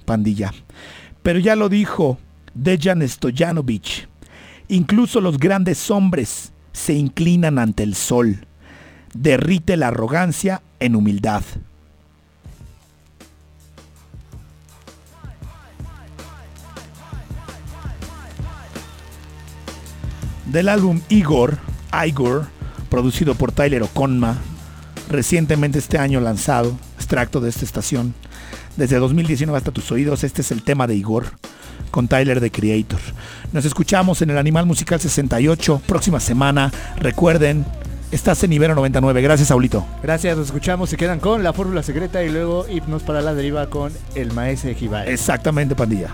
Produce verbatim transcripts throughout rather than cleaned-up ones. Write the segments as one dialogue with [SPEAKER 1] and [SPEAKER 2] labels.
[SPEAKER 1] pandilla. Pero ya lo dijo Dejan Stojanovic, incluso los grandes hombres se inclinan ante el sol. Derrite la arrogancia en humildad. Del álbum Igor, Igor, producido por Tyler Okonma, recientemente este año lanzado, extracto de esta estación, desde dos mil diecinueve hasta tus oídos, este es el tema de Igor, con Tyler the Creator. Nos escuchamos en el Animal Musical sesenta y ocho, próxima semana, recuerden, estás en Ibero noventa y nueve, gracias Saulito.
[SPEAKER 2] Gracias, nos escuchamos, se quedan con La Fórmula Secreta y luego Hipnos para la Deriva con el Maese Jibai.
[SPEAKER 1] Exactamente, pandilla.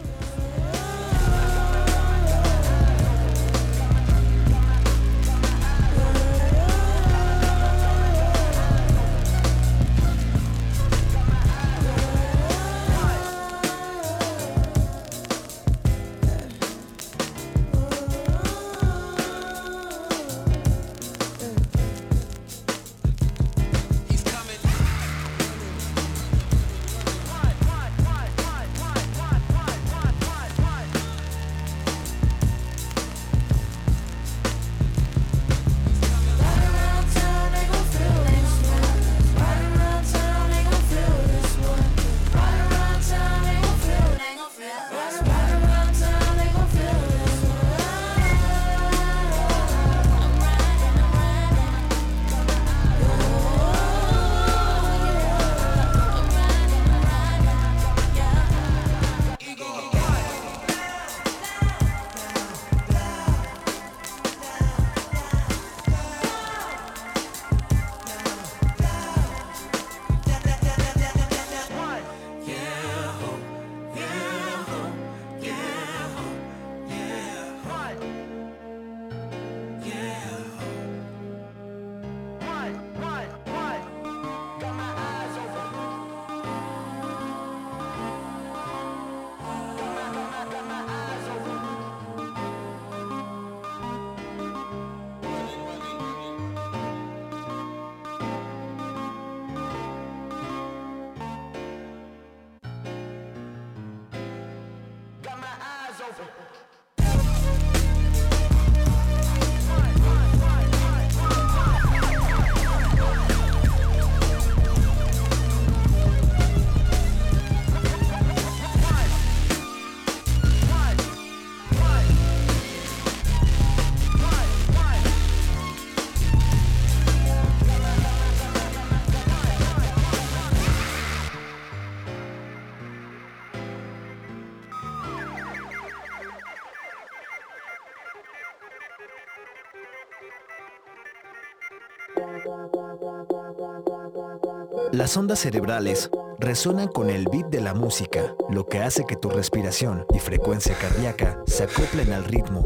[SPEAKER 3] Las ondas cerebrales resuenan con el beat de la música, lo que hace que tu respiración y frecuencia cardíaca se acoplen al ritmo.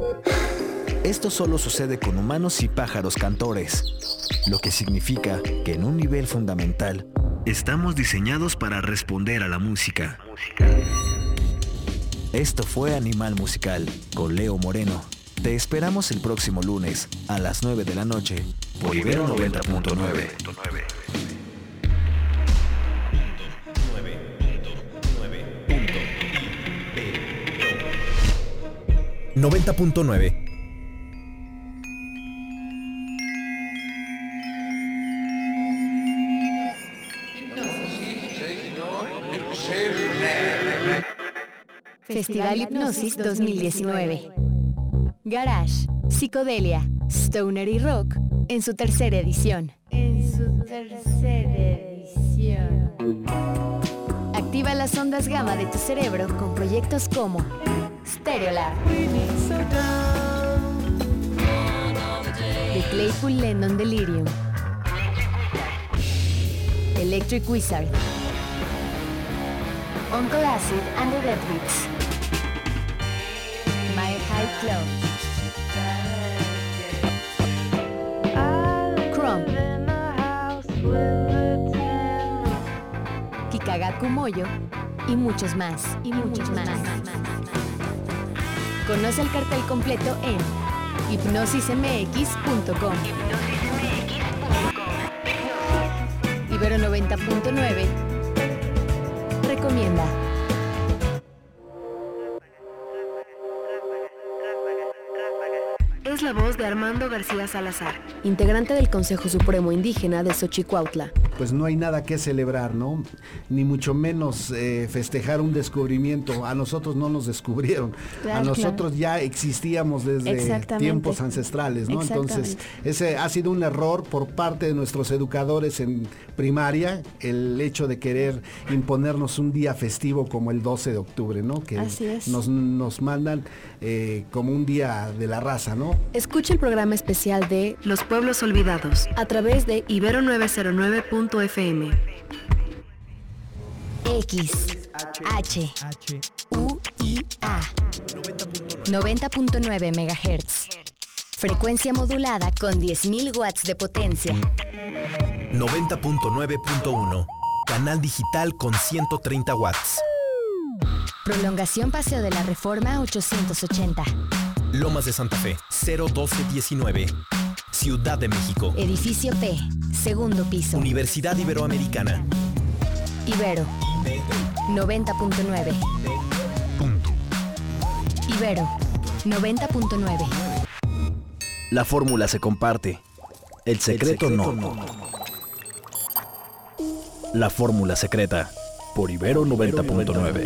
[SPEAKER 3] Esto solo sucede con humanos y pájaros cantores, lo que significa que en un nivel fundamental estamos diseñados para responder a la música. Esto fue Animal Musical con Leo Moreno. Te esperamos el próximo lunes a las nueve de la noche por Ibero noventa punto nueve.
[SPEAKER 4] noventa punto nueve.
[SPEAKER 5] Festival Hipnosis dos mil diecinueve. Garage, psicodelia, stoner y rock en su tercera edición.
[SPEAKER 6] En su tercera edición.
[SPEAKER 5] Activa las ondas gamma de tu cerebro con proyectos como Stereolab, The Claypool Lennon Delirium, Electric Wizard, Uncle Acid and the Dead Beats, My High Club, Chrome, Kikagaku Moyo y muchos más, y muchos más. Conoce el cartel completo en hipnosis m x punto com. Ibero noventa punto nueve recomienda.
[SPEAKER 7] es la voz de Armando García Salazar, integrante del Consejo Supremo Indígena de Xochicuautla.
[SPEAKER 8] Pues no hay nada que celebrar, ¿no? Ni mucho menos eh, festejar un descubrimiento. A nosotros no nos descubrieron,
[SPEAKER 5] Claro,
[SPEAKER 8] a nosotros
[SPEAKER 5] claro.
[SPEAKER 8] ya existíamos desde
[SPEAKER 5] Exactamente.
[SPEAKER 8] tiempos ancestrales, ¿no? Entonces, ese ha sido un error por parte de nuestros educadores en primaria, el hecho de querer imponernos un día festivo como el doce de octubre, ¿no? Que
[SPEAKER 5] Así es.
[SPEAKER 8] nos, nos mandan eh, como un día de la raza, ¿no?
[SPEAKER 7] Escucha el programa especial de Los Pueblos Olvidados a través de Ibero novecientos nueve punto efe eme.
[SPEAKER 5] X, H, U, I, A. noventa punto nueve megahertz. Frecuencia modulada con diez mil watts de potencia.
[SPEAKER 4] noventa punto nueve punto uno. Canal digital con ciento treinta watts.
[SPEAKER 5] Prolongación Paseo de la Reforma ochocientos ochenta.
[SPEAKER 4] Lomas de Santa Fe, cero doce diecinueve. Ciudad de México.
[SPEAKER 5] Edificio P, segundo piso.
[SPEAKER 4] Universidad Iberoamericana.
[SPEAKER 5] Ibero noventa punto nueve. Ibero noventa punto nueve.
[SPEAKER 3] La fórmula se comparte. El secreto,
[SPEAKER 8] El secreto
[SPEAKER 3] no. La fórmula secreta. Por Ibero noventa punto nueve.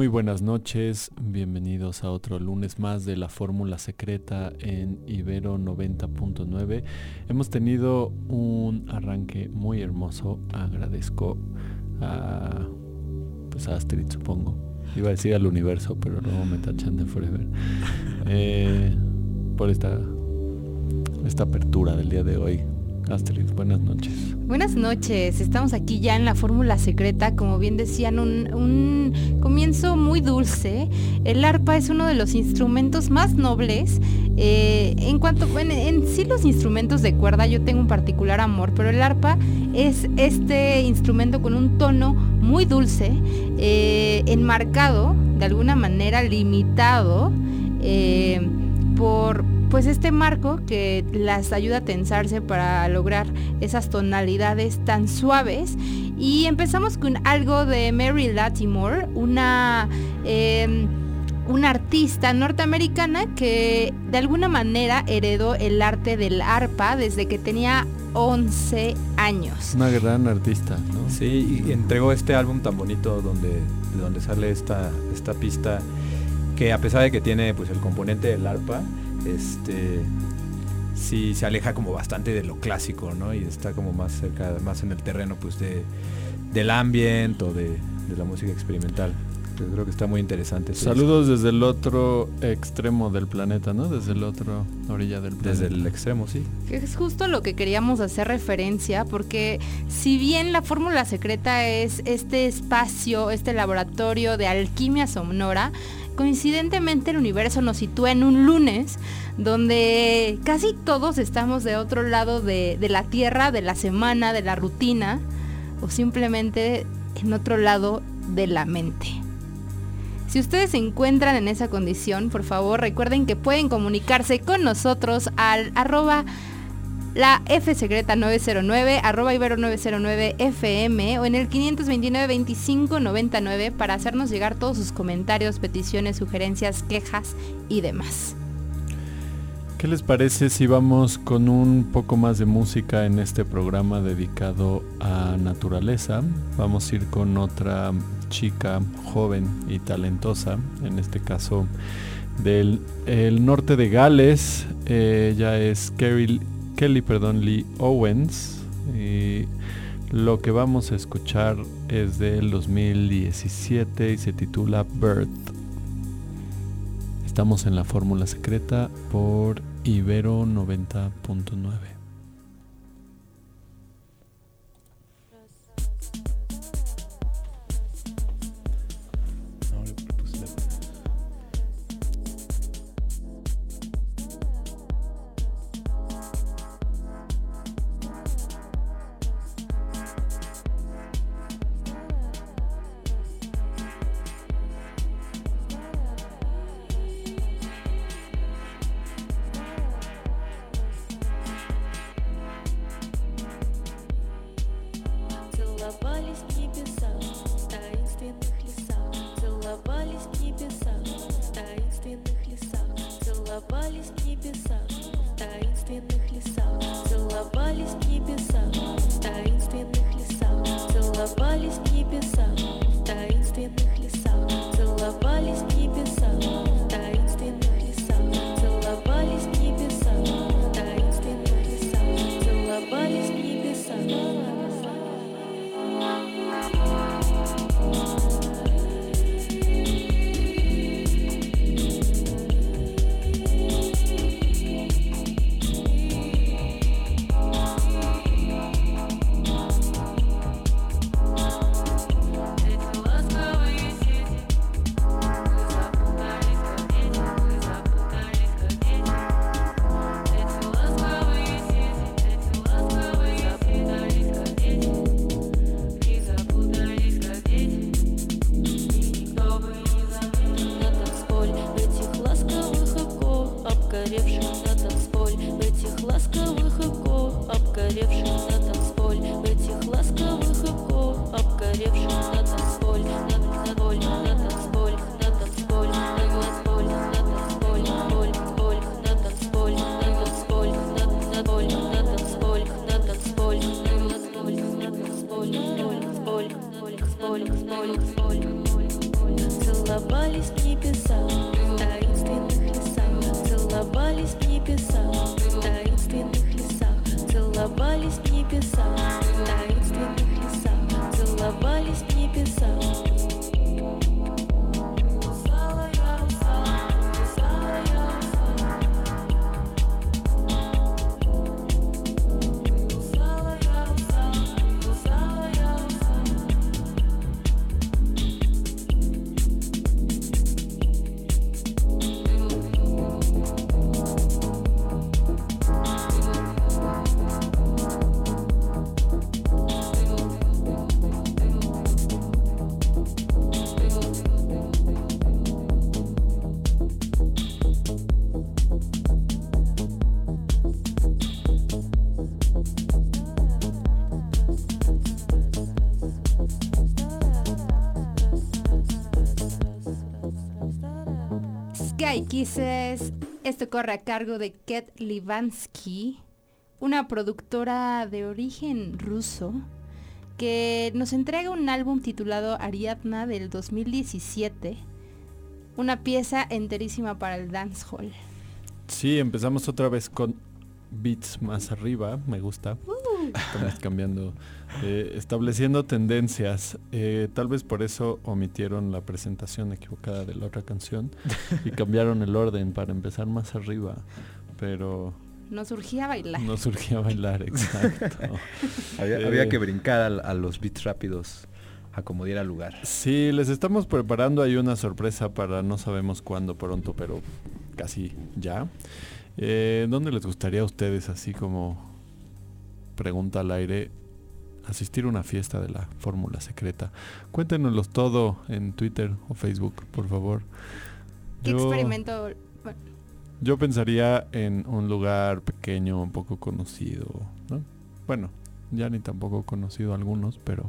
[SPEAKER 9] Muy buenas noches, bienvenidos a otro lunes más de la Fórmula Secreta en Ibero noventa punto nueve. Hemos tenido un arranque muy hermoso, agradezco a, pues a Astrid, supongo. Iba a decir al universo, pero luego me tachan de Forever. Eh, por esta, esta apertura del día de hoy. Astrid, buenas noches.
[SPEAKER 10] Buenas noches, estamos aquí ya en la Fórmula Secreta, como bien decían, un, un comienzo muy dulce. El arpa es uno de los instrumentos más nobles. Eh, en cuanto, en, en sí los instrumentos de cuerda yo tengo un particular amor, pero el arpa es este instrumento con un tono muy dulce, eh, enmarcado, de alguna manera limitado, eh, por... pues este marco que las ayuda a tensarse para lograr esas tonalidades tan suaves. Y empezamos con algo de Mary Latimore, una, eh, una artista norteamericana que de alguna manera heredó el arte del arpa desde que tenía once años.
[SPEAKER 9] Una gran artista, ¿no?
[SPEAKER 11] Sí, y entregó este álbum tan bonito donde, de donde sale esta, esta pista que, a pesar de que tiene pues el componente del arpa, este sí se aleja como bastante de lo clásico, ¿no? Y está como más cerca, más en el terreno pues de del ambiente o de, de la música experimental. Yo creo que está muy interesante.
[SPEAKER 9] Saludos desde el otro extremo del planeta, ¿no? Desde el otro orilla del planeta.
[SPEAKER 11] Desde el extremo, sí.
[SPEAKER 10] Es justo lo que queríamos hacer referencia, porque si bien la Fórmula Secreta es este espacio, este laboratorio de alquimia sonora, coincidentemente el universo nos sitúa en un lunes donde casi todos estamos de otro lado de, de la tierra, de la semana, de la rutina, o simplemente en otro lado de la mente. Si ustedes se encuentran en esa condición, por favor recuerden que pueden comunicarse con nosotros al arroba la F Secreta nueve cero nueve, arroba Ibero nueve cero nueve F M o en el quinientos veintinueve veinticinco noventa y nueve para hacernos llegar todos sus comentarios, peticiones, sugerencias, quejas y demás.
[SPEAKER 9] ¿Qué les parece si vamos con un poco más de música en este programa dedicado a naturaleza? Vamos a ir con otra chica joven y talentosa, en este caso del el norte de Gales. Eh, ella es Kerry Kelly, perdón, Lee Owens, y lo que vamos a escuchar es del dos mil diecisiete y se titula Bird. Estamos en la Fórmula Secreta por Ibero noventa punto nueve.
[SPEAKER 12] Целовались в небесах, в таинственных лесах. Целовались в небесах, в таинственных лесах. Целовались в небесах, в таинственных лесах. Целовались в небесах.
[SPEAKER 10] Sky Kisses, esto corre a cargo de Ket Livansky, una productora de origen ruso que nos entrega un álbum titulado Ariadna del dos mil diecisiete, una pieza enterísima para el dancehall.
[SPEAKER 9] Sí, empezamos otra vez con beats más arriba, me gusta. Uh. Estamos cambiando, eh, estableciendo tendencias. Eh, tal vez por eso omitieron la presentación equivocada de la otra canción y cambiaron el orden para empezar más arriba, pero...
[SPEAKER 10] Nos surgía bailar.
[SPEAKER 9] Nos surgía bailar, exacto.
[SPEAKER 11] había,
[SPEAKER 9] eh,
[SPEAKER 11] había que brincar a, a los beats rápidos a como diera lugar.
[SPEAKER 9] Sí, les estamos preparando ahí una sorpresa para no sabemos cuándo pronto, pero casi ya. Eh, ¿Dónde les gustaría a ustedes, así como pregunta al aire, asistir a una fiesta de la Fórmula Secreta? Cuéntenoslo todo en Twitter o Facebook, por favor.
[SPEAKER 10] ¿Qué
[SPEAKER 9] yo,
[SPEAKER 10] experimento? Bueno.
[SPEAKER 9] Yo pensaría en un lugar pequeño, un poco conocido, ¿no? Bueno, ya ni tampoco conocido algunos, pero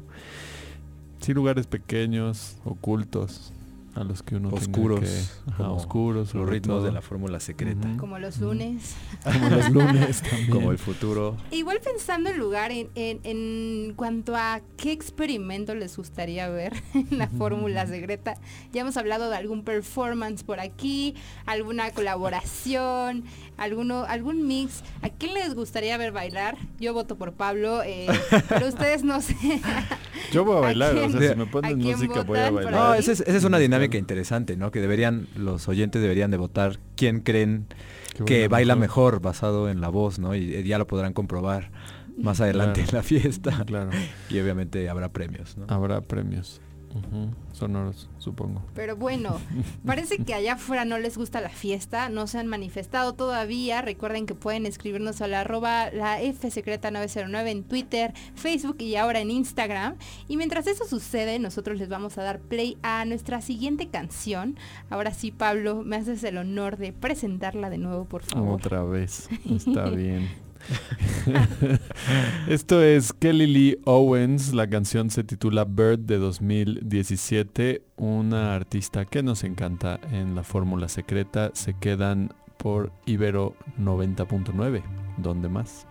[SPEAKER 9] sí lugares pequeños, ocultos, a los que uno
[SPEAKER 11] oscuros,
[SPEAKER 9] tenga que, ajá, oscuros,
[SPEAKER 11] los ritmos
[SPEAKER 9] todo.
[SPEAKER 11] de la Fórmula Secreta,
[SPEAKER 10] uh-huh. Como los lunes,
[SPEAKER 9] como los lunes también,
[SPEAKER 11] como el futuro.
[SPEAKER 10] Igual pensando en lugar en, en, en cuanto a qué experimento les gustaría ver en la uh-huh. Fórmula Secreta. Ya hemos hablado de algún performance por aquí, alguna colaboración, alguno algún mix. ¿A quién les gustaría ver bailar? Yo voto por Pablo, eh, pero ustedes no sé.
[SPEAKER 9] Yo voy a bailar, a o sea, si me ponen música voy a bailar.
[SPEAKER 11] No, esa es, esa es una dinámica interesante, ¿no? Que deberían, los oyentes deberían de votar quién creen Qué que baila mejor. mejor basado en la voz, ¿no? Y, y ya lo podrán comprobar más adelante claro. en la fiesta.
[SPEAKER 9] Claro.
[SPEAKER 11] Y obviamente habrá premios, ¿no?
[SPEAKER 9] Habrá premios. Uh-huh. Sonoros, supongo.
[SPEAKER 10] Pero bueno, parece que allá afuera no les gusta la fiesta, no se han manifestado todavía. Recuerden que pueden escribirnos a la arroba la F secreta nueve cero nueve en Twitter, Facebook y ahora en Instagram. Y mientras eso sucede, nosotros les vamos a dar play a nuestra siguiente canción. Ahora sí, Pablo, me haces el honor de presentarla de nuevo, por favor.
[SPEAKER 9] Otra vez, está bien. Esto es Kelly Lee Owens, la canción se titula Bird de dos mil diecisiete, una artista que nos encanta en la Fórmula Secreta. Se quedan por Ibero noventa punto nueve, ¿dónde más?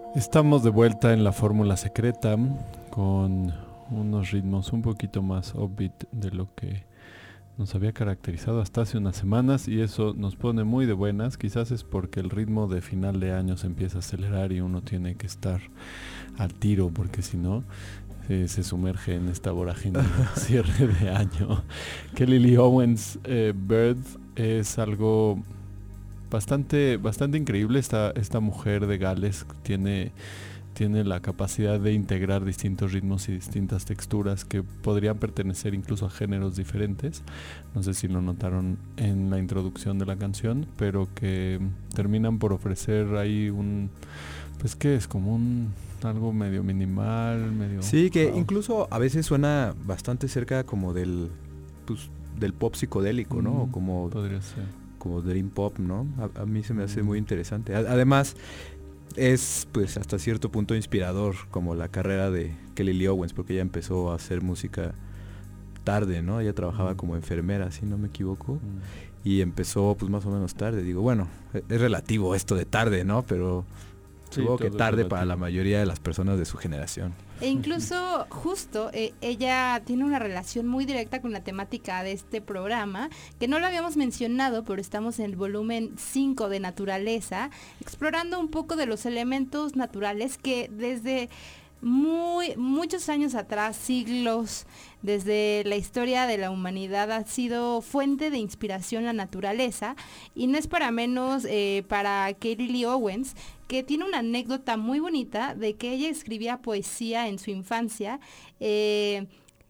[SPEAKER 9] Estamos de vuelta en la fórmula secreta con unos ritmos un poquito más upbeat de lo que nos había caracterizado hasta hace unas semanas, y eso nos pone muy de buenas. Quizás es porque el ritmo de final de año se empieza a acelerar y uno tiene que estar al tiro, porque si no eh, se sumerge en esta vorágine de cierre de año. Kelly Lee Owens, eh, Bird, es algo bastante bastante increíble. Esta, esta mujer de Gales tiene... tiene la capacidad de integrar distintos ritmos y distintas texturas que podrían pertenecer incluso a géneros diferentes. No sé si lo notaron en la introducción de la canción, pero que terminan por ofrecer ahí un, pues que es como un algo medio minimal, medio...
[SPEAKER 11] Sí, que
[SPEAKER 9] wow.
[SPEAKER 11] Incluso a veces suena bastante cerca como del, pues, del pop psicodélico, ¿no?
[SPEAKER 9] Mm,
[SPEAKER 11] O como,
[SPEAKER 9] podría ser.
[SPEAKER 11] como dream pop, ¿no? A, a mí se me hace muy interesante. A, además... es pues hasta cierto punto inspirador como la carrera de Kelly Lee Owens, porque ella empezó a hacer música tarde, ¿no? Ella trabajaba mm. como enfermera, si no me equivoco, mm. y empezó pues más o menos tarde. Digo, bueno, es relativo esto de tarde, ¿no? Pero sí, supongo que tarde para la mayoría de las personas de su generación.
[SPEAKER 10] E incluso justo eh, ella tiene una relación muy directa con la temática de este programa, que no lo habíamos mencionado, pero estamos en el volumen cinco de Naturaleza, explorando un poco de los elementos naturales que desde muy muchos años atrás, siglos, desde la historia de la humanidad ha sido fuente de inspiración la naturaleza, y no es para menos eh, para Kelly Lee Owens, que tiene una anécdota muy bonita de que ella escribía poesía en su infancia eh,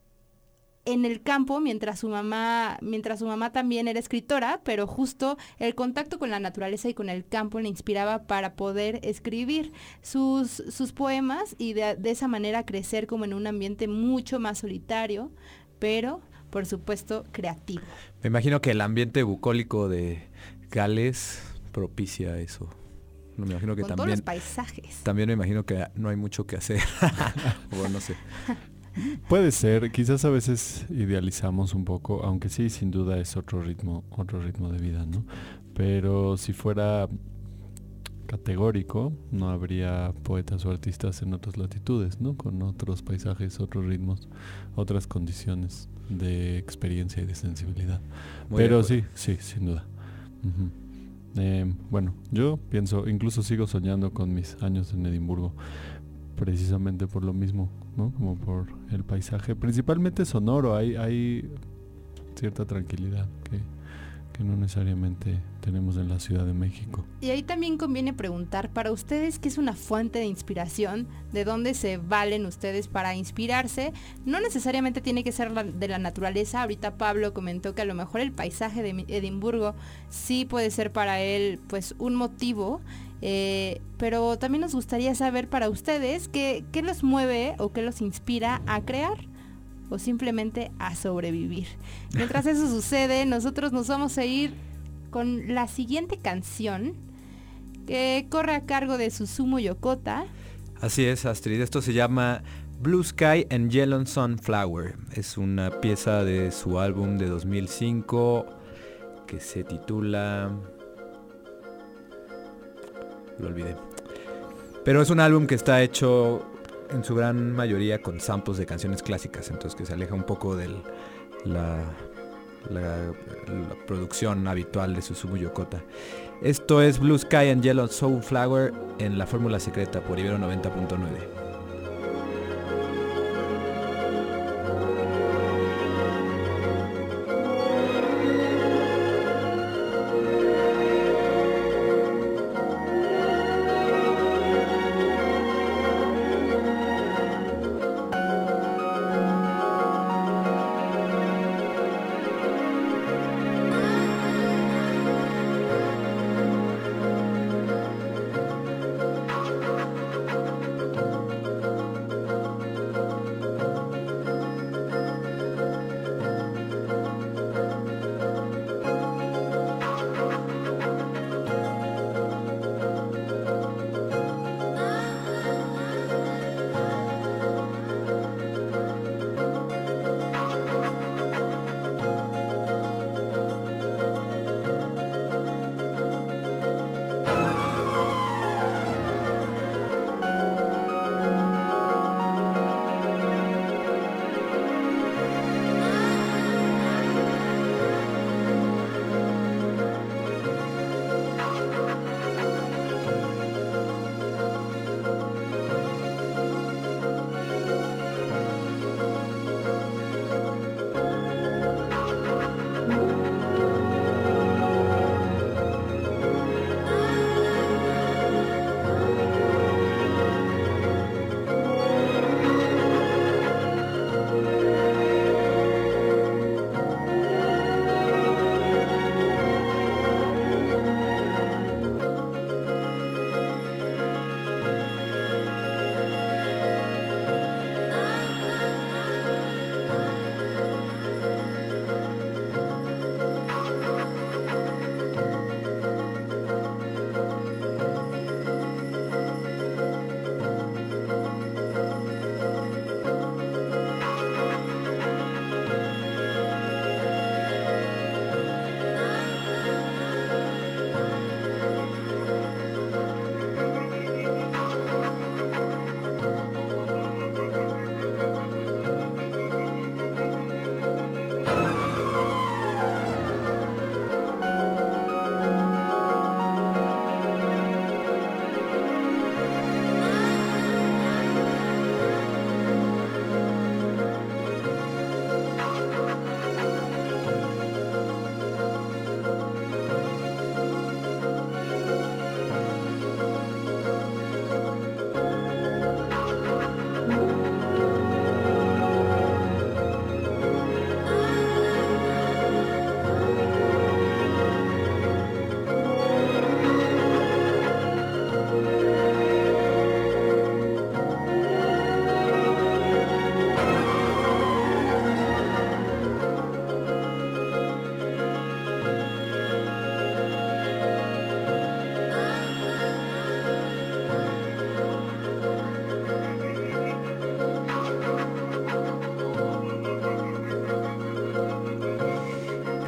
[SPEAKER 10] en el campo, mientras su mamá mientras su mamá también era escritora, pero justo el contacto con la naturaleza y con el campo le inspiraba para poder escribir sus, sus poemas y de, de esa manera crecer como en un ambiente mucho más solitario, pero por supuesto creativo.
[SPEAKER 11] Me imagino que el ambiente bucólico de Gales propicia eso. Me imagino que
[SPEAKER 10] con
[SPEAKER 11] también,
[SPEAKER 10] todos los paisajes.
[SPEAKER 11] También me imagino que no hay mucho que hacer. Bueno, no sé.
[SPEAKER 9] Puede ser, quizás a veces idealizamos un poco, aunque sí, sin duda es otro ritmo, otro ritmo de vida, ¿no? Pero si fuera categórico, no habría poetas o artistas en otras latitudes, ¿no? Con otros paisajes, otros ritmos, otras condiciones de experiencia y de sensibilidad.
[SPEAKER 11] Muy
[SPEAKER 9] Pero sí, sí, sin duda. Uh-huh. Eh, bueno, yo pienso, incluso sigo soñando con mis años en Edimburgo, precisamente por lo mismo, ¿no? Como por el paisaje, principalmente sonoro. Hay, hay cierta tranquilidad que, que no necesariamente tenemos en la Ciudad de México.
[SPEAKER 10] Y ahí también conviene preguntar, para ustedes, ¿qué es una fuente de inspiración? ¿De dónde se valen ustedes para inspirarse? No necesariamente tiene que ser la, de la naturaleza. Ahorita Pablo comentó que a lo mejor el paisaje de Edimburgo sí puede ser para él pues un motivo, eh, pero también nos gustaría saber para ustedes qué, qué los mueve o qué los inspira a crear o simplemente a sobrevivir. Mientras eso sucede, nosotros nos vamos a ir con la siguiente canción, que corre a cargo de Susumu Yokota.
[SPEAKER 11] Así es, Astrid. Esto se llama Blue Sky and Yellow Sunflower. Es una pieza de su álbum de dos mil cinco que se titula... Lo olvidé. Pero es un álbum que está hecho en su gran mayoría con samples de canciones clásicas, entonces que se aleja un poco de la, la, la producción habitual de Susumu Yokota. Esto es Blue Sky and Yellow Sunflower en la fórmula secreta por Ibero noventa punto nueve.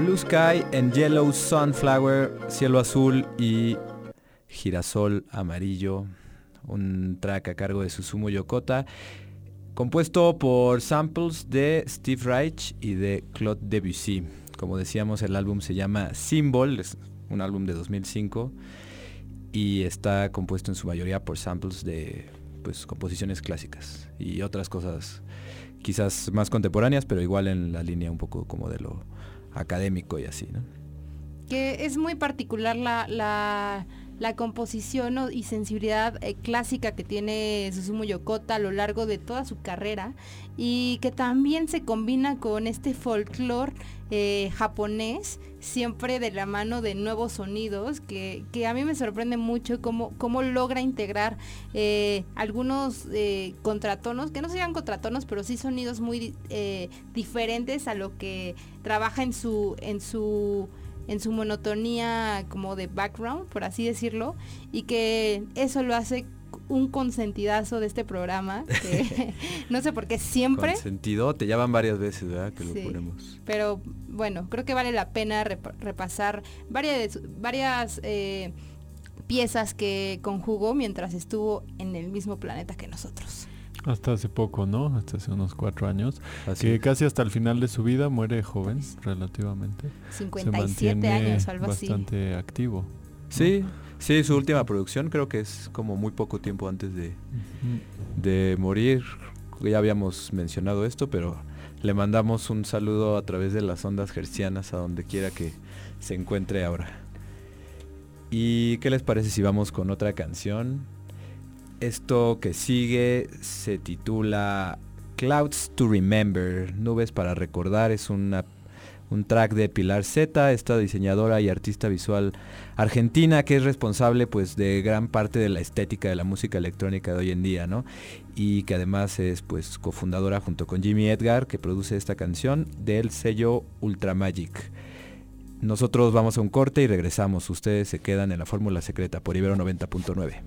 [SPEAKER 11] Blue Sky and Yellow Sunflower, Cielo Azul y Girasol Amarillo, un track a cargo de Susumu Yokota, compuesto por samples de Steve Reich y de Claude Debussy. Como decíamos, el álbum se llama Symbol, es un álbum de dos mil cinco y está compuesto en su mayoría por samples de pues composiciones clásicas y otras cosas quizás más contemporáneas, pero igual en la línea un poco como de lo académico y así, ¿no?
[SPEAKER 10] Que es muy particular la, la, la composición, ¿no?, y sensibilidad eh, clásica que tiene Susumu Yokota a lo largo de toda su carrera, y que también se combina con este folclore eh, japonés, siempre de la mano de nuevos sonidos, que, que a mí me sorprende mucho cómo, cómo logra integrar eh, algunos eh, contratonos, que no sean contratonos, pero sí sonidos muy eh, diferentes a lo que trabaja en su en su en su monotonía como de background, por así decirlo, y que eso lo hace un consentidazo de este programa, que no sé por qué siempre...
[SPEAKER 11] Consentido, te llaman varias veces, ¿verdad? Que
[SPEAKER 10] sí,
[SPEAKER 11] lo ponemos.
[SPEAKER 10] Pero bueno, creo que vale la pena rep- repasar varias, varias eh, piezas que conjugó mientras estuvo en el mismo planeta que nosotros.
[SPEAKER 9] Hasta hace poco, ¿no? Hasta hace unos cuatro años.
[SPEAKER 11] Así
[SPEAKER 9] que
[SPEAKER 11] es.
[SPEAKER 9] Casi hasta el final de su vida muere joven, relativamente.
[SPEAKER 10] cincuenta y
[SPEAKER 9] Se
[SPEAKER 10] siete
[SPEAKER 9] mantiene
[SPEAKER 10] años, algo así.
[SPEAKER 9] bastante activo, ¿no?
[SPEAKER 11] Sí, sí, su última producción creo que es como muy poco tiempo antes de,
[SPEAKER 9] Ujú.
[SPEAKER 11] de morir. Ya habíamos mencionado esto, pero le mandamos un saludo a través de las ondas hertzianas a donde quiera que se encuentre ahora. ¿Y qué les parece si vamos con otra canción? Esto que sigue se titula Clouds to Remember, Nubes para Recordar. Es una, un track de Pilar Zeta, esta diseñadora y artista visual argentina que es responsable pues de gran parte de la estética de la música electrónica de hoy en día, ¿no? Y que además es pues cofundadora junto con Jimmy Edgar, que produce esta canción, del sello Ultramagic. Nosotros vamos a un corte y regresamos. Ustedes se quedan en la Fórmula Secreta por Ibero noventa punto nueve.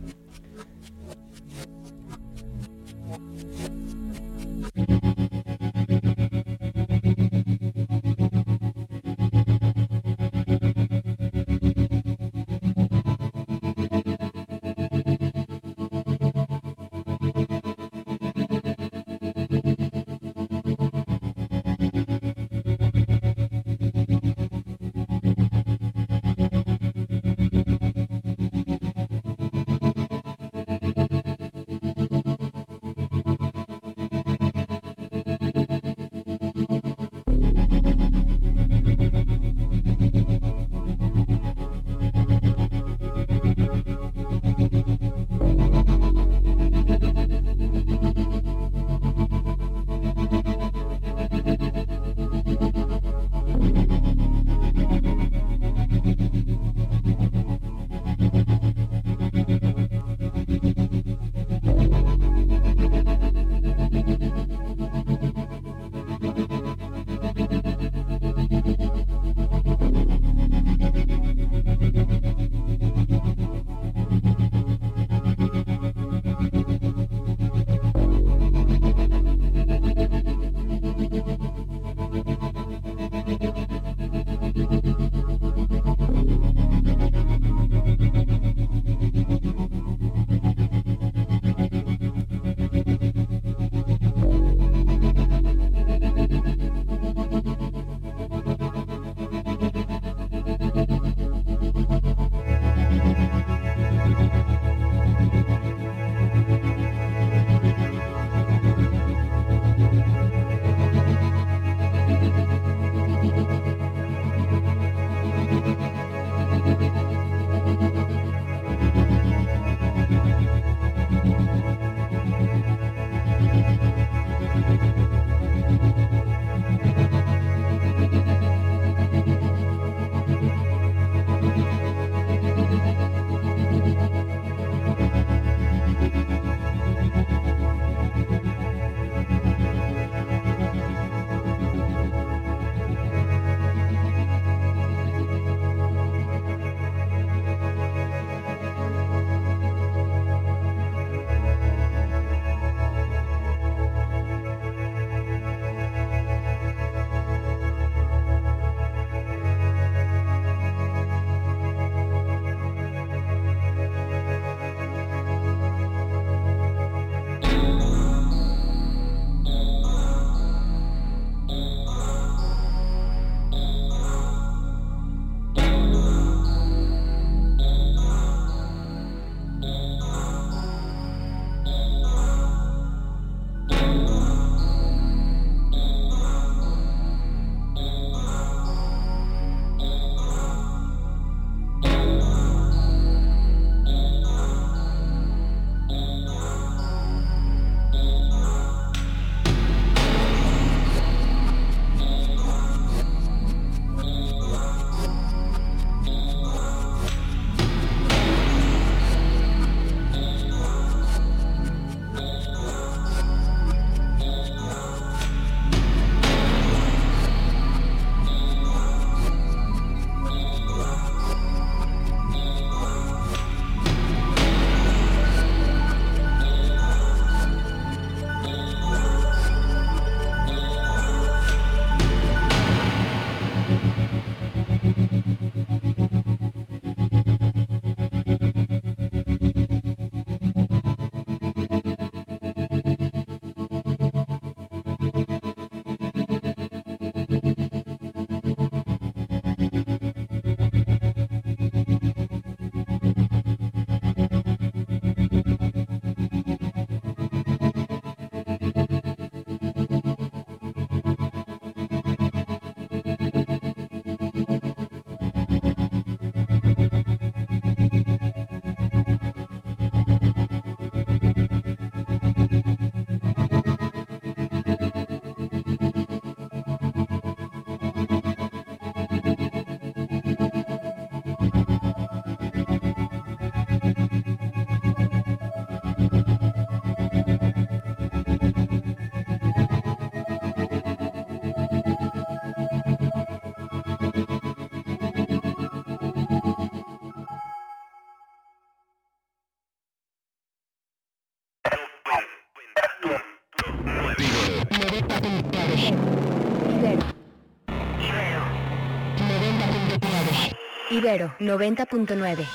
[SPEAKER 5] Ibero noventa punto nueve.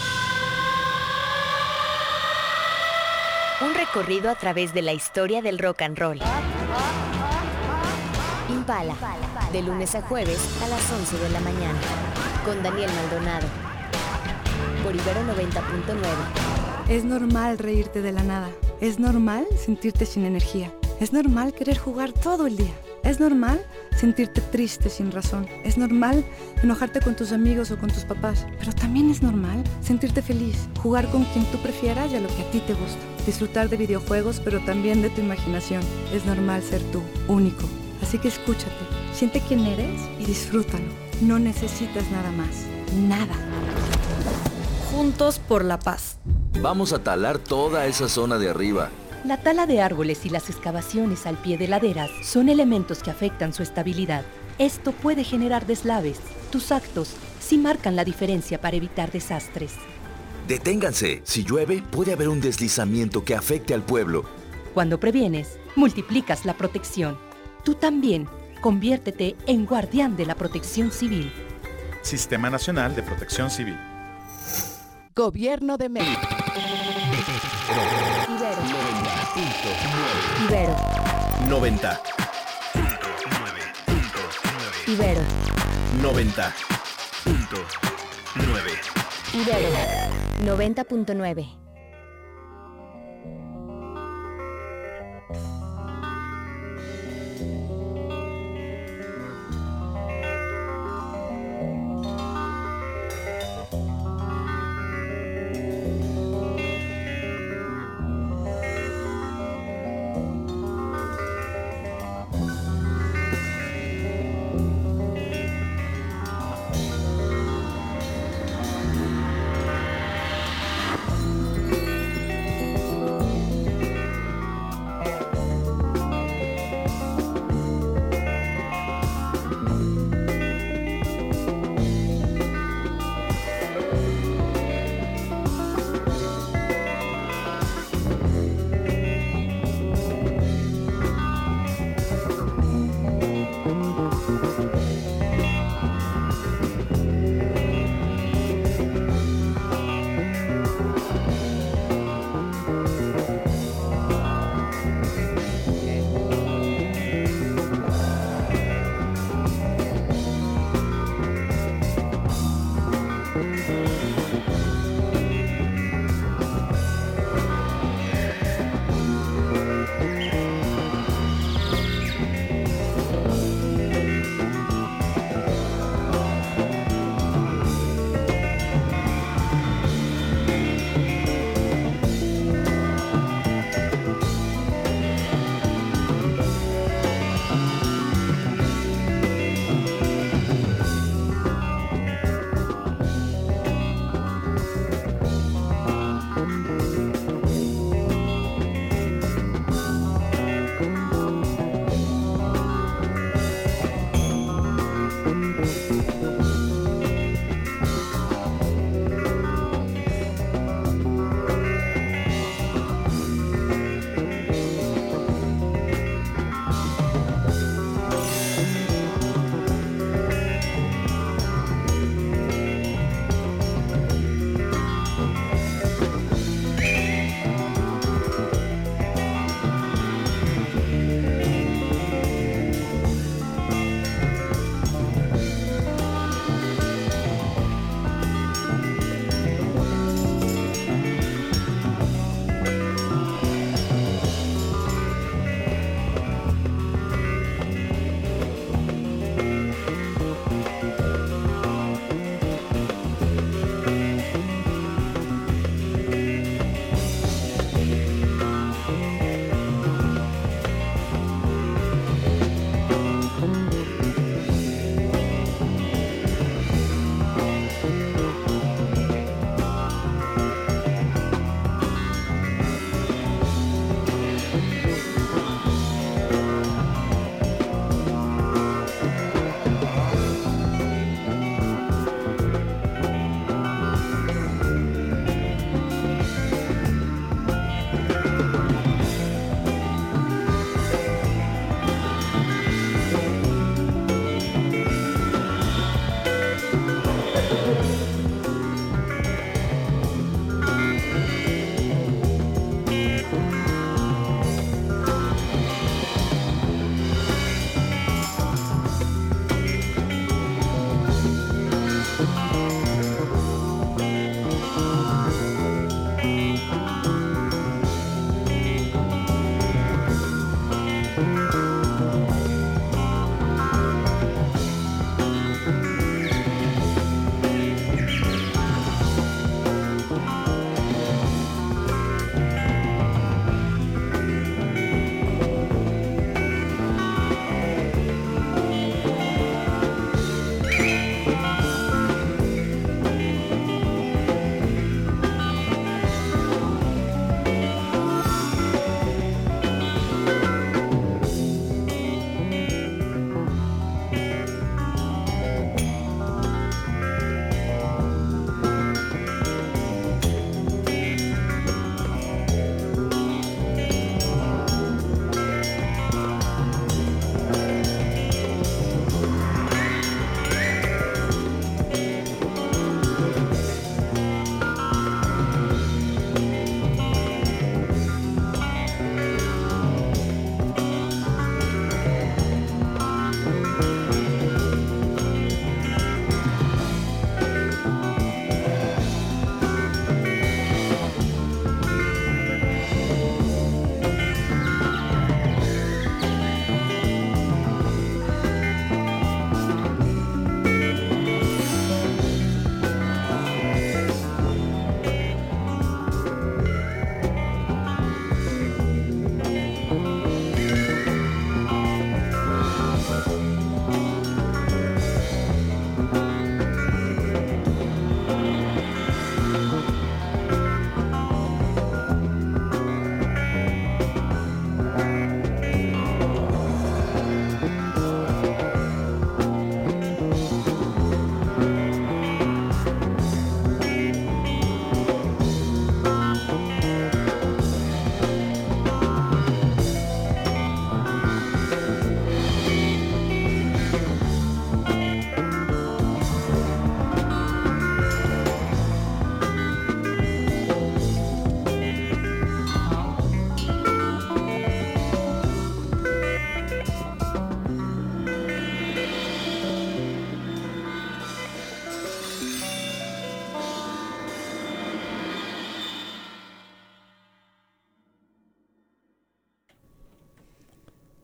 [SPEAKER 5] Un recorrido a través de la historia del rock and roll. Impala, de lunes a jueves a las once de la mañana, con Daniel Maldonado, por Ibero noventa punto nueve.
[SPEAKER 7] Es normal reírte de la nada. Es normal sentirte sin energía. Es normal querer jugar todo el día. Es normal sentirte triste sin razón. Es normal enojarte con tus amigos o con tus papás. Pero también es normal sentirte feliz, jugar con quien tú prefieras y a lo que a ti te gusta. Disfrutar de videojuegos, pero también de tu imaginación. Es normal ser tú, único. Así que escúchate, siente quién eres y disfrútalo. No necesitas nada más. Nada.
[SPEAKER 13] Juntos por la paz.
[SPEAKER 14] Vamos a talar toda esa zona de arriba.
[SPEAKER 13] La tala de árboles y las excavaciones al pie de laderas son elementos que afectan su estabilidad. Esto puede generar deslaves. Tus actos sí marcan la diferencia para evitar desastres.
[SPEAKER 14] Deténganse. Si llueve, puede haber un deslizamiento que afecte al pueblo.
[SPEAKER 13] Cuando previenes, multiplicas la protección. Tú también, conviértete en guardián de la protección civil.
[SPEAKER 15] Sistema Nacional de Protección Civil.
[SPEAKER 16] Gobierno de México.
[SPEAKER 5] Ibero
[SPEAKER 4] noventa.
[SPEAKER 5] Ibero
[SPEAKER 4] noventa punto nueve.
[SPEAKER 5] Ibero noventa punto nueve.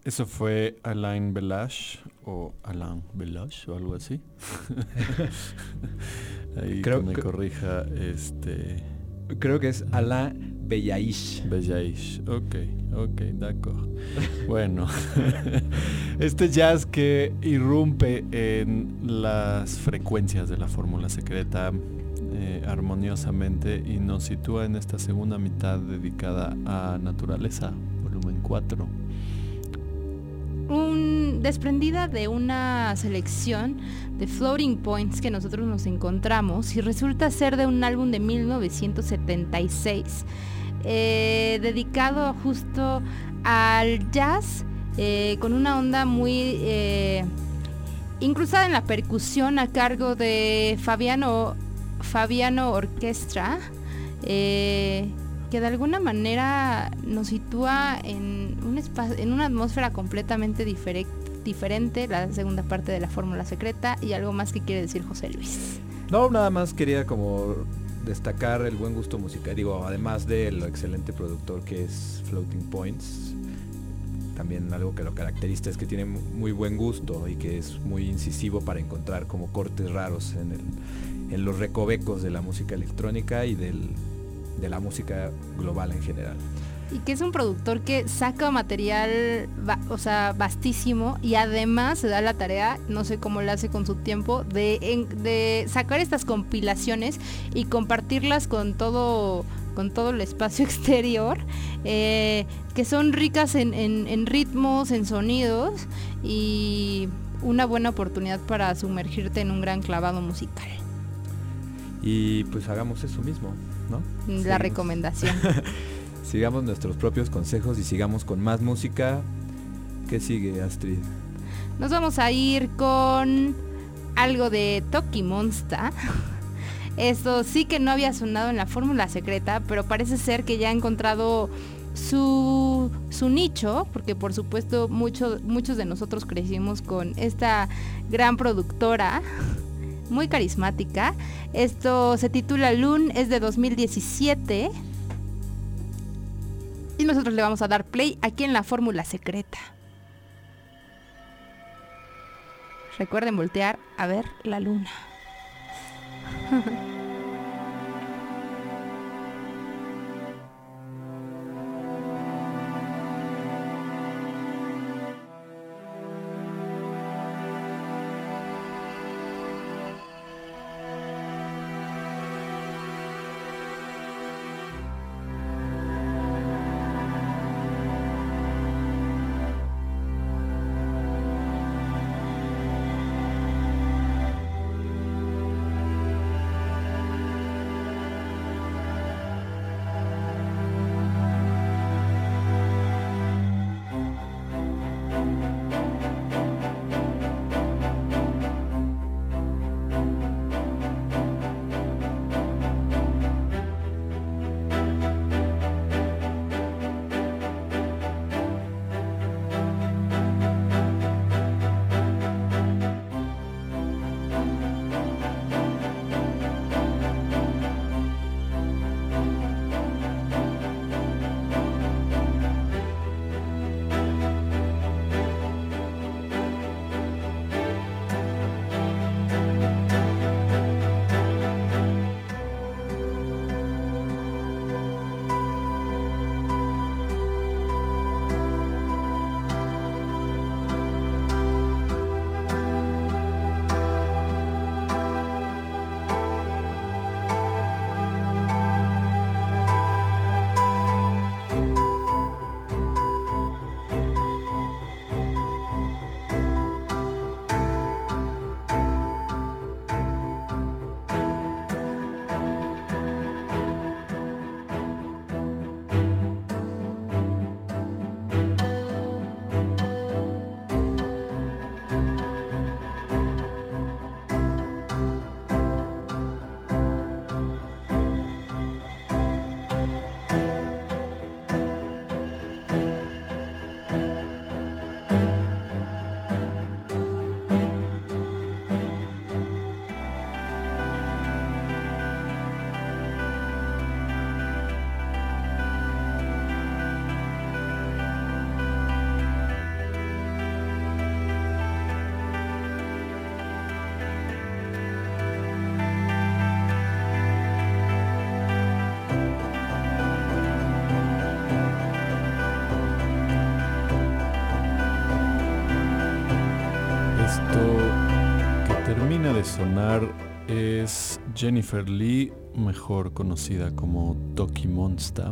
[SPEAKER 9] Eso fue Alain Belage o Alain Belage o algo así. Ahí
[SPEAKER 11] creo
[SPEAKER 9] que me
[SPEAKER 11] que,
[SPEAKER 9] corrija este.
[SPEAKER 11] Creo que es Alain Bellaiche.
[SPEAKER 9] Bellaiche, ok, ok, d'accord. Bueno, este jazz que irrumpe en las frecuencias de la fórmula secreta eh, armoniosamente y nos sitúa en esta segunda mitad dedicada a Naturaleza, volumen cuatro.
[SPEAKER 10] Un, desprendida de una selección de Floating Points que nosotros nos encontramos y resulta ser de un álbum de mil novecientos setenta y seis eh, dedicado justo al jazz eh, con una onda muy eh, incrustada en la percusión a cargo de Fabiano Fabiano Orchestra, eh, que de alguna manera nos sitúa en un espacio, en una atmósfera completamente difere- diferente, la segunda parte de la fórmula secreta. Y algo más que quiere decir José Luis.
[SPEAKER 11] No, nada más quería como destacar el buen gusto musical, digo, además de lo excelente productor que es Floating Points, también algo que lo caracteriza es que tiene muy buen gusto y que es muy incisivo para encontrar como cortes raros en, el, en los recovecos de la música electrónica y del de la música global en general.
[SPEAKER 10] Y que es un productor que saca material, va, o sea, vastísimo, y además se da la tarea, no sé cómo lo hace con su tiempo, de, en, de sacar estas compilaciones y compartirlas con todo, con todo el espacio exterior, eh, que son ricas en, en, en ritmos, en sonidos, y una buena oportunidad para sumergirte en un gran clavado musical.
[SPEAKER 11] Y pues hagamos eso mismo, ¿no?
[SPEAKER 10] La
[SPEAKER 11] Sigamos.
[SPEAKER 10] recomendación.
[SPEAKER 11] Sigamos nuestros propios consejos y sigamos con más música. ¿Qué sigue, Astrid?
[SPEAKER 10] Nos vamos a ir con algo de Toki Monsta. Esto sí que no había sonado en la fórmula secreta, pero parece ser que ya ha encontrado su, su nicho, porque por supuesto mucho, muchos de nosotros crecimos con esta gran productora muy carismática. Esto se titula Loon, es de dos mil diecisiete y nosotros le vamos a dar play aquí en la fórmula secreta. Recuerden voltear a ver la luna.
[SPEAKER 9] que termina de sonar es Jennifer Lee, mejor conocida como Toki Monsta,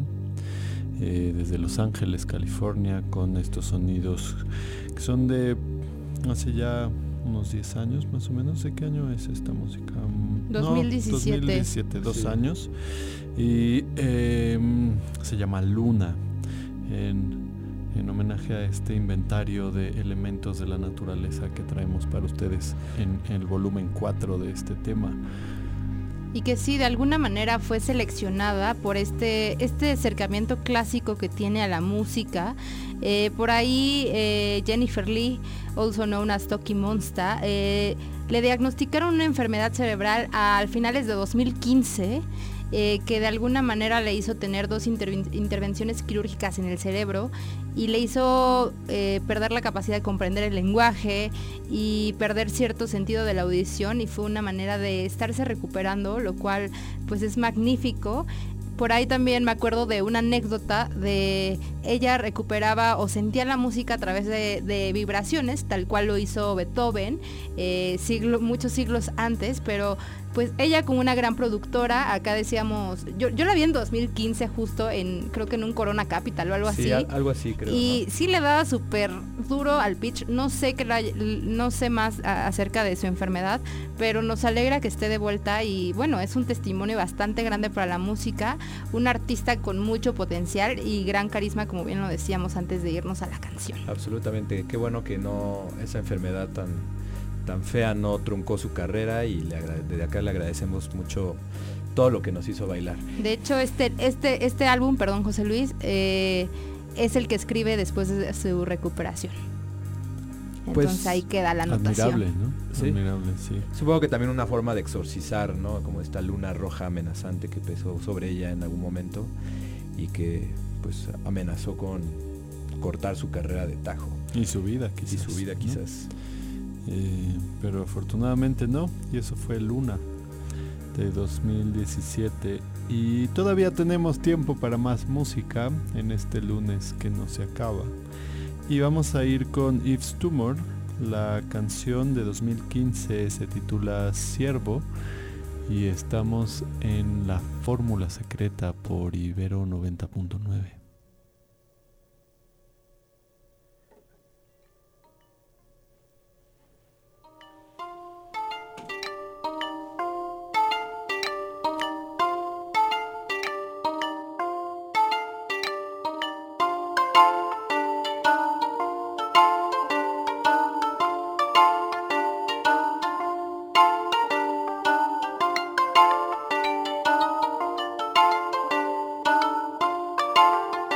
[SPEAKER 9] eh, desde Los Ángeles, California, con estos sonidos que son de hace ya unos diez años más o menos. ¿De qué año es esta música?
[SPEAKER 10] dos mil diecisiete.
[SPEAKER 9] No, dos mil diecisiete, dos
[SPEAKER 11] Sí.
[SPEAKER 9] años. Y eh, se llama Luna, en en homenaje a este inventario de elementos de la naturaleza que traemos para ustedes en, en el volumen cuatro de este tema.
[SPEAKER 10] Y que sí, de alguna manera fue seleccionada por este, este acercamiento clásico que tiene a la música. Eh, por ahí eh, Jennifer Lee, also known as Toki Monsta, eh, le diagnosticaron una enfermedad cerebral a, a finales de dos mil quince, eh, que de alguna manera le hizo tener dos interven- intervenciones quirúrgicas en el cerebro y le hizo eh, perder la capacidad de comprender el lenguaje y perder cierto sentido de la audición, y fue una manera de estarse recuperando, lo cual pues es magnífico. Por ahí también me acuerdo de una anécdota de ella recuperaba o sentía la música a través de, de vibraciones, tal cual lo hizo Beethoven, eh, siglo, muchos siglos antes, pero pues ella como una gran productora, acá decíamos, yo, yo la vi en dos mil quince justo, en creo que en un Corona Capital o algo
[SPEAKER 11] Sí,
[SPEAKER 10] así.
[SPEAKER 11] a- algo así creo.
[SPEAKER 10] Y
[SPEAKER 11] ¿no?
[SPEAKER 10] sí le daba súper duro al pitch. No sé que la- no sé más a- acerca de su enfermedad, pero nos alegra que esté de vuelta y bueno, es un testimonio bastante grande para la música, un artista con mucho potencial y gran carisma, como bien lo decíamos antes de irnos a la canción.
[SPEAKER 11] Absolutamente, qué bueno que no, esa enfermedad tan, tan fea no truncó su carrera, y le agra- desde acá le agradecemos mucho todo lo que nos hizo bailar.
[SPEAKER 10] De hecho, este, este, este álbum, perdón José Luis, eh, es el que escribe después de su recuperación. Entonces
[SPEAKER 11] Pues,
[SPEAKER 10] ahí queda la anotación.
[SPEAKER 9] Admirable, ¿no?
[SPEAKER 11] Sí.
[SPEAKER 9] Admirable, sí.
[SPEAKER 11] Supongo que también una forma de exorcizar, ¿no? Como esta luna roja amenazante que pesó sobre ella en algún momento y que pues amenazó con cortar su carrera de tajo.
[SPEAKER 9] Y su vida quizás.
[SPEAKER 11] Y su vida
[SPEAKER 9] ¿no?
[SPEAKER 11] quizás.
[SPEAKER 9] Eh, pero afortunadamente no, y eso fue Luna de dos mil diecisiete, y todavía tenemos tiempo para más música en este lunes que no se acaba, y vamos a ir con Yves Tumor. La canción de dos mil quince se titula Ciervo, y estamos en la fórmula secreta por Ibero noventa punto nueve.
[SPEAKER 12] Thank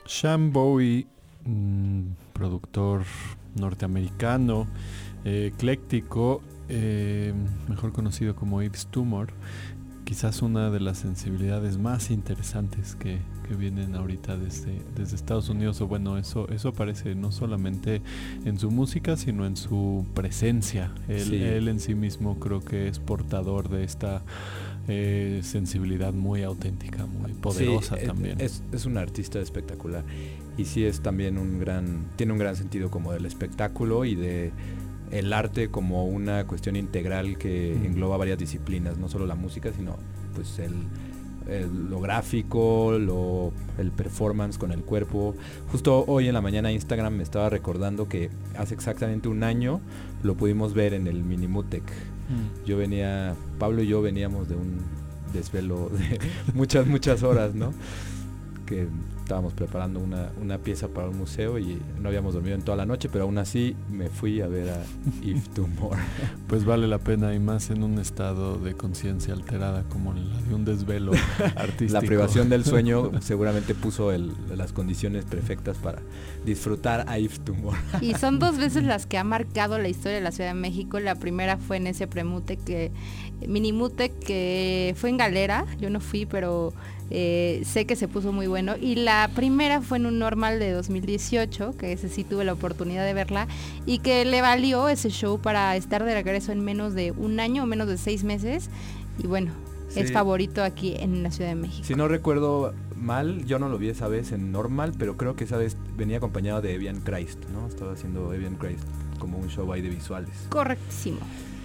[SPEAKER 9] Sean Bowie, mmm, productor norteamericano, eh, ecléctico, eh, mejor conocido como Yves Tumor, quizás una de las sensibilidades más interesantes que, que vienen ahorita desde, desde Estados Unidos, o bueno, eso, eso aparece no solamente en su música, sino en su presencia. Él, sí. él en sí mismo creo que es portador de esta eh, sensibilidad muy auténtica, muy poderosa
[SPEAKER 11] sí,
[SPEAKER 9] también.
[SPEAKER 11] Es, es un artista espectacular, y sí es también un gran, tiene un gran sentido como del espectáculo y de el arte como una cuestión integral que mm. engloba varias disciplinas, no solo la música, sino pues el, el, lo gráfico, lo, el performance con el cuerpo. Justo hoy en la mañana Instagram me estaba recordando que hace exactamente un año lo pudimos ver en el Minimutec. Mm. Yo venía, Pablo y yo veníamos de un desvelo de muchas, muchas horas, ¿no? Que estábamos preparando una, una pieza para un museo y no habíamos dormido en toda la noche, pero aún así me fui a ver a Yves Tumor.
[SPEAKER 9] Pues vale la pena, y más en un estado de conciencia alterada como la de un desvelo artístico.
[SPEAKER 11] La privación del sueño seguramente puso el, las condiciones perfectas para disfrutar a Yves Tumor.
[SPEAKER 10] Y son dos veces las que ha marcado la historia de la Ciudad de México. La primera fue en ese premute que Minimute, que fue en Galera, yo no fui, pero eh, sé que se puso muy bueno. Y la primera fue en un normal de dos mil dieciocho, que ese sí tuve la oportunidad de verla, y que le valió ese show para estar de regreso en menos de un año o menos de seis meses. Y bueno, sí. Es favorito aquí en la Ciudad de México.
[SPEAKER 11] Si no recuerdo mal, yo no lo vi esa vez en normal, pero creo que esa vez venía acompañado de Evian Christ, ¿no? Estaba haciendo Evian Christ como un show ahí de visuales.
[SPEAKER 10] Correctísimo.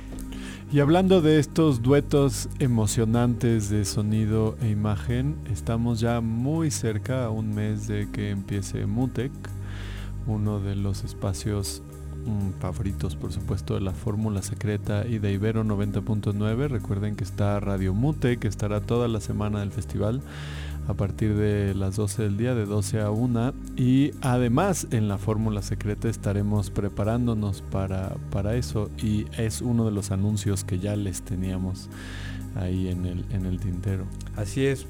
[SPEAKER 9] Y hablando de estos duetos emocionantes de sonido e imagen, estamos ya muy cerca, a un mes de que empiece Mutec, uno de los espacios mm, favoritos, por supuesto, de la Fórmula Secreta y de Ibero noventa punto nueve. Recuerden que está Radio Mutec, que estará toda la semana del festival a partir de las doce del día, de doce a una, y además en la Fórmula Secreta estaremos preparándonos para, para eso, y es uno de los anuncios que ya les teníamos ahí en el, en el tintero.
[SPEAKER 11] Así es,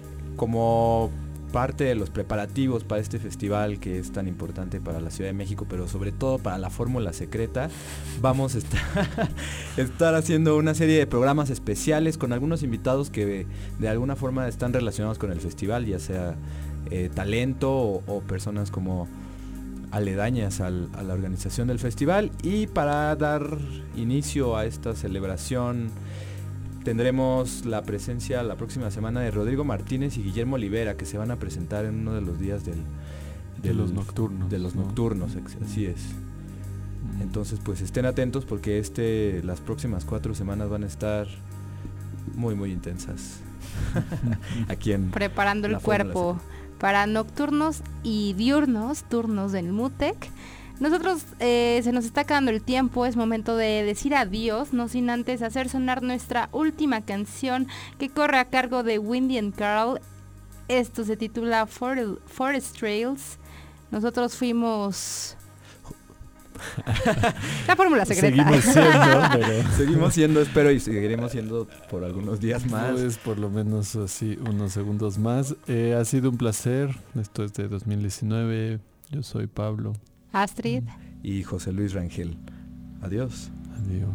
[SPEAKER 11] como parte de los preparativos para este festival que es tan importante para la Ciudad de México, pero sobre todo para la Fórmula Secreta, vamos a estar, estar haciendo una serie de programas especiales con algunos invitados que de, de alguna forma están relacionados con el festival, ya sea eh, talento o, o personas como aledañas al, a la organización del festival. Y para dar inicio a esta celebración tendremos la presencia la próxima semana de Rodrigo Martínez y Guillermo Olivera, que se van a presentar en uno de los días del,
[SPEAKER 9] de los nocturnos.
[SPEAKER 11] De los ¿no? nocturnos, así es. Mm. Entonces, pues estén atentos porque este, las próximas cuatro semanas van a estar muy, muy intensas. Aquí en
[SPEAKER 10] preparando el cuerpo para nocturnos y diurnos, turnos del Mutec. Nosotros eh, se nos está acabando el tiempo, es momento de decir adiós, no sin antes hacer sonar nuestra última canción que corre a cargo de Windy and Carl. Esto se titula For- Forest Trails. Nosotros fuimos la Fórmula Secreta.
[SPEAKER 9] Seguimos siendo, pero...
[SPEAKER 11] Seguimos siendo, espero, y seguiremos siendo por algunos días más.
[SPEAKER 9] Pues por lo menos así, unos segundos más. Eh, ha sido un placer, esto es de dos mil diecinueve, yo soy Pablo.
[SPEAKER 10] Astrid
[SPEAKER 11] y José Luis Rangel. Adiós.
[SPEAKER 9] Adiós.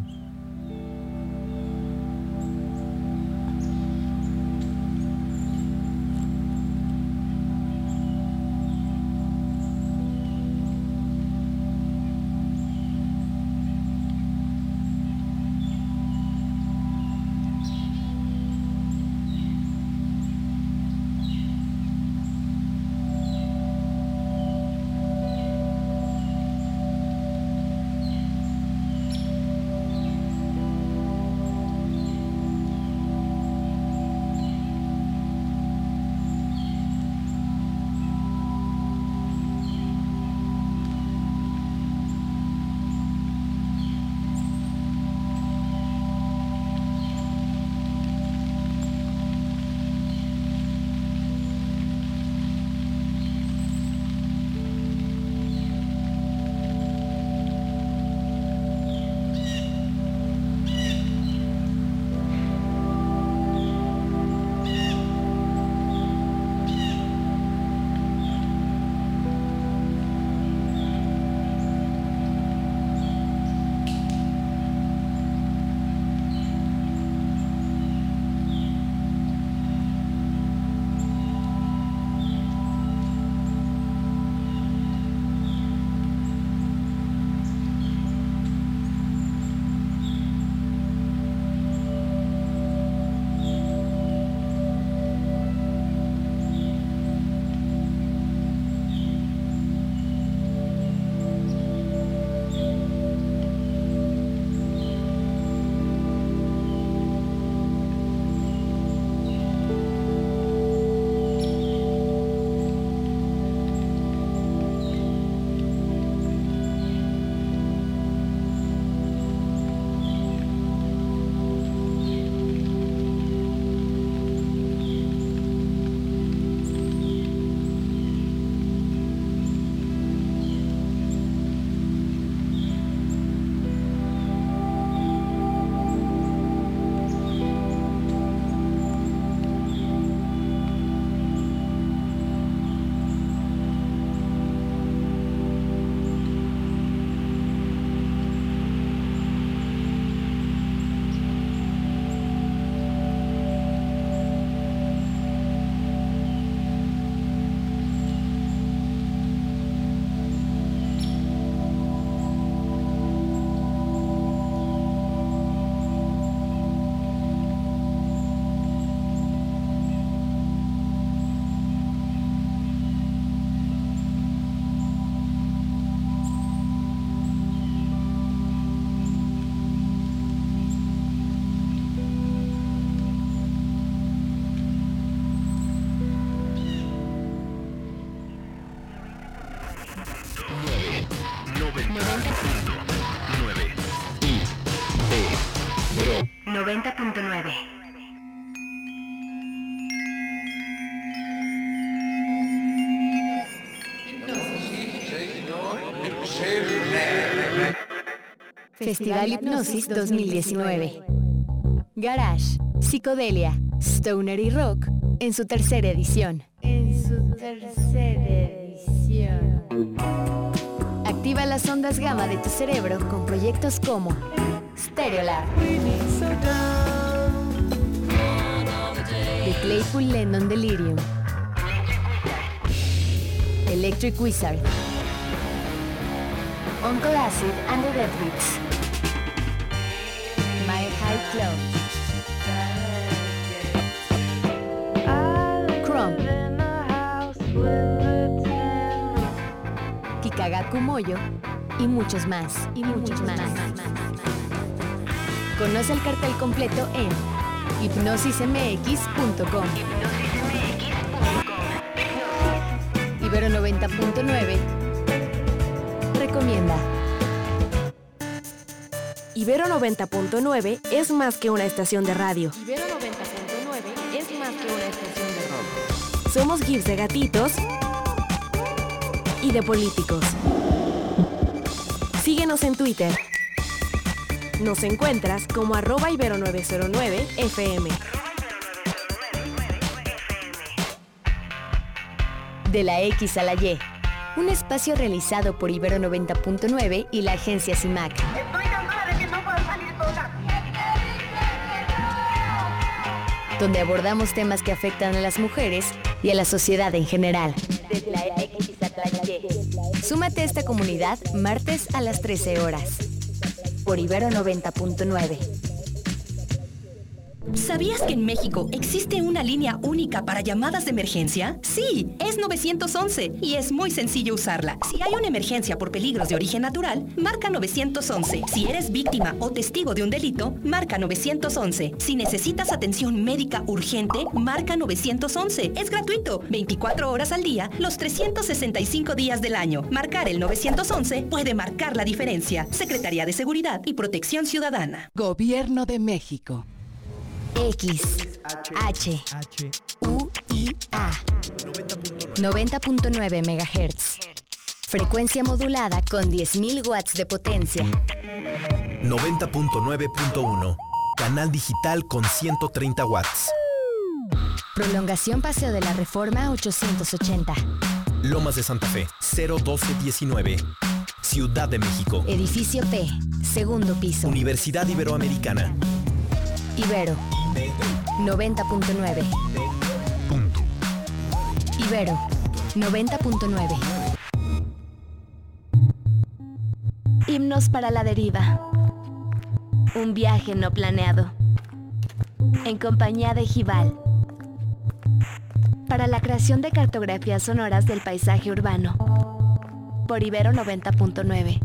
[SPEAKER 5] noventa punto nueve. Festival Hipnosis dos mil diecinueve. Garage, psicodelia, stoner y rock en su tercera edición.
[SPEAKER 6] En su tercera edición.
[SPEAKER 5] Activa las ondas gamma de tu cerebro con proyectos como Stereolab, The Claypool Lennon Delirium, Electric Wizard, Uncle Acid and the Death Beats, My High Club, Chrome, Kikagaku Moyo y muchos más, y muchos más. Conoce el cartel completo en hipnosis m x punto com. Ibero noventa punto nueve recomienda.
[SPEAKER 17] Ibero noventa punto nueve es más que una estación de radio.
[SPEAKER 13] Ibero noventa punto nueve es más que una estación de radio.
[SPEAKER 17] Somos gifs de gatitos y de políticos. Síguenos en Twitter. Nos encuentras como arroba Ibero nueve cero nueve F M.
[SPEAKER 5] De la X a la Y, un espacio realizado por Ibero noventa punto nueve y la agencia CIMAC. Donde abordamos temas que afectan a las mujeres y a la sociedad en general. Desde la X a la Y. Súmate a esta comunidad martes a las trece horas. Por Ibero noventa punto nueve.
[SPEAKER 18] ¿Sabías que en México existe una línea única para llamadas de emergencia? Sí, es nueve once y es muy sencillo usarla. Si hay una emergencia por peligros de origen natural, marca nueve once. Si eres víctima o testigo de un delito, marca nueve once. Si necesitas atención médica urgente, marca nueve once. Es gratuito, veinticuatro horas al día, los trescientos sesenta y cinco días del año. Marcar el nueve once puede marcar la diferencia. Secretaría de Seguridad y Protección Ciudadana.
[SPEAKER 16] Gobierno de México.
[SPEAKER 5] X, H, U, I, A. noventa punto nueve megahertz. Frecuencia modulada con diez mil watts de potencia.
[SPEAKER 4] noventa punto nueve punto uno. Canal digital con ciento treinta watts.
[SPEAKER 5] Prolongación Paseo de la Reforma ochocientos ochenta.
[SPEAKER 4] Lomas de Santa Fe, cero doce diecinueve. Ciudad de México.
[SPEAKER 5] Edificio P, segundo piso.
[SPEAKER 4] Universidad Iberoamericana.
[SPEAKER 5] Ibero noventa punto nueve.
[SPEAKER 4] Punto.
[SPEAKER 5] Ibero noventa punto nueve. Himnos para la deriva. Un viaje no planeado. En compañía de Jibal. Para la creación de cartografías sonoras del paisaje urbano. Por Ibero noventa punto nueve.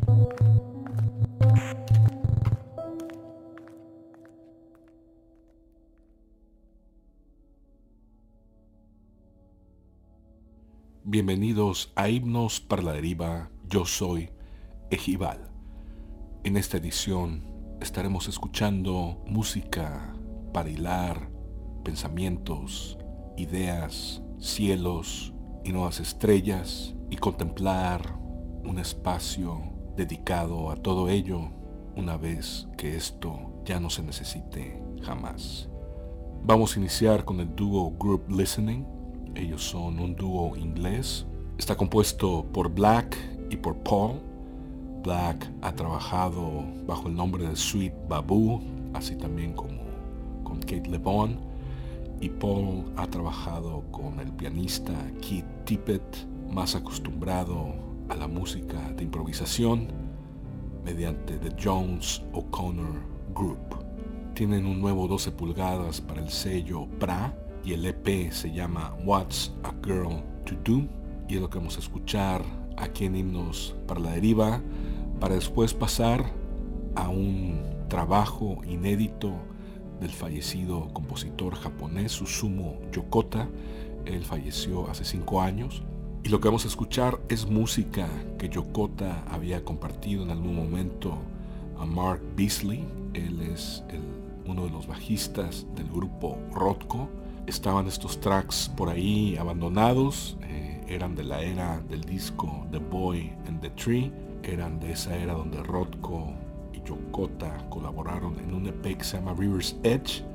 [SPEAKER 19] Bienvenidos a Himnos para la Deriva, yo soy Ejibal. En esta edición estaremos escuchando música para hilar pensamientos, ideas, cielos y nuevas estrellas y contemplar un espacio dedicado a todo ello una vez que esto ya no se necesite jamás. Vamos a iniciar con el dúo Group Listening. Ellos son un dúo inglés. Está compuesto por Black y por Paul. Black ha trabajado bajo el nombre de Sweet Babu, así también como con Kate LeBon. Y Paul ha trabajado con el pianista Keith Tippett, más acostumbrado a la música de improvisación, mediante The Jones O'Connor Group. Tienen un nuevo doce pulgadas para el sello Pra, y el E P se llama What's a Girl to Do, y es lo que vamos a escuchar aquí en Himnos para la Deriva, para después pasar a un trabajo inédito del fallecido compositor japonés Susumu Yokota. Él falleció hace cinco años, y lo que vamos a escuchar es música que Yokota había compartido en algún momento a Mark Beasley. Él es el uno de los bajistas del grupo Rothko. Estaban estos tracks por ahí abandonados, eh, eran de la era del disco The Boy and the Tree, eran de esa era donde Rothko y Yokota colaboraron en un E P que se llama River's Edge.